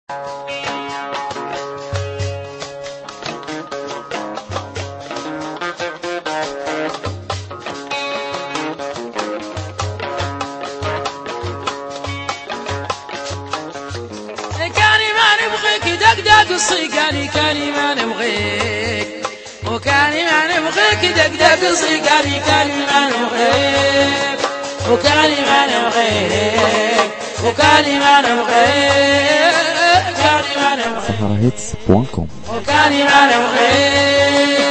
كاني ما نبغيك دقدق الصيقاني كاني ما نبغيك وكاني ما نبغيك دقدق الصيقاني كاني ما نبغيك وكاني ما نبغيك وكاني ما نبغيك كاني ما نبغيك saharahits.com وكاني ما نبغيك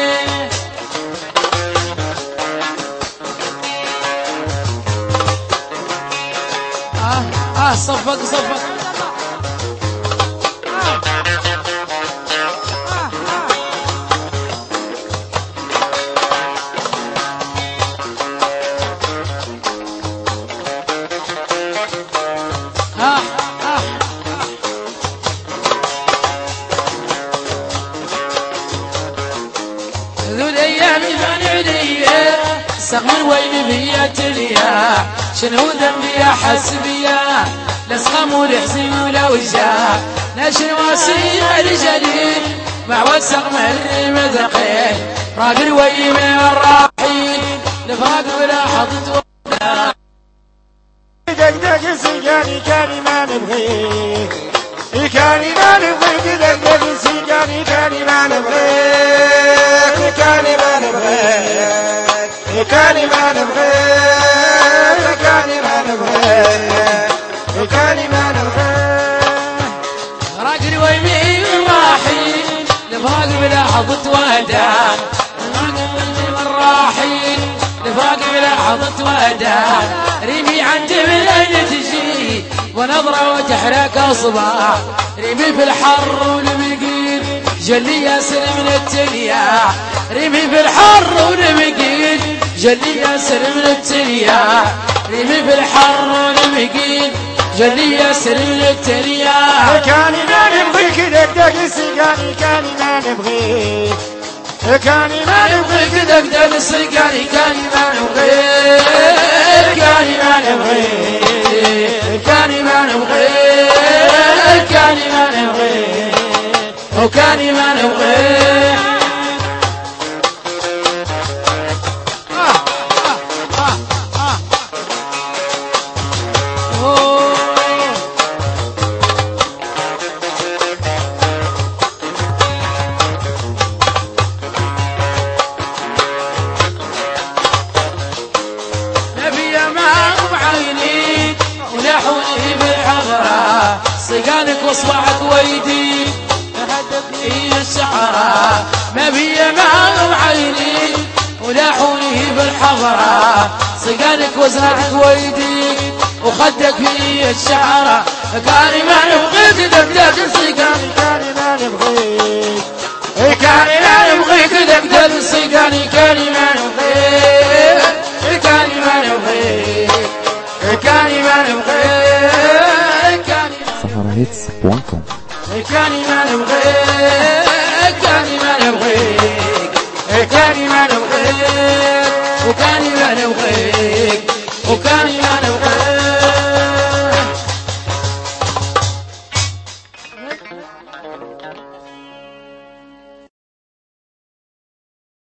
صفق ذو الايام فنعليا سغمر وين بيا تليا شنو ذنبي يا حسبيا لسخم ولحزن ولا وجاه ناشر واسيع رجالي مع وسق من مذقين راقل ويم الراحين لفراق ولا حضت ولا دقدق سيقاني كاني ما نبغيه كاني ما نبغيك دقدق سيقاني كاني ما نبغيك كاني ما نبغيك كاني ما نبغيك كاني ما نبغيك كاني ما نبغيك راقل ويمين الراحين لفراق بلا حضت وداع الراحين لفراق بلا حضت وداع ريمي عند من اين تجي ونظرة وتحرك اصبع ريمي في الحر والمقيل جلي ياسر من التليا ريمي في الحر والمقيل جلي ياسر من التليا ريمي في الحر والمقيل جلي ياسر من التليا كاني ما نبغيك دقدق سيقاني كاني ما نبغيك كاني ما نبغيك دقدق الصيقاني كاني ما نبغيك كاني ما نبغيك كاني ما نبغيك كاني ما نبغيك وكاني ما نبغيك صيقانك واصبعك ويدي هدف لي الشعراء ما بي ما عيني ولاحوني بالحضرة صيقانك وزنك ويدي وخدك في الشعراء كاني ما نبغيك دقدق صيقاني كاني ما نبغيك كاني ما نبغيك دقدق صيقاني كاني ما نبغيك كاني ما نبغيك كاني ما نبغيك saharahits.com كاني ما نبغيك كاني ما نبغيك كاني ما نبغيك وكاني ما نبغيك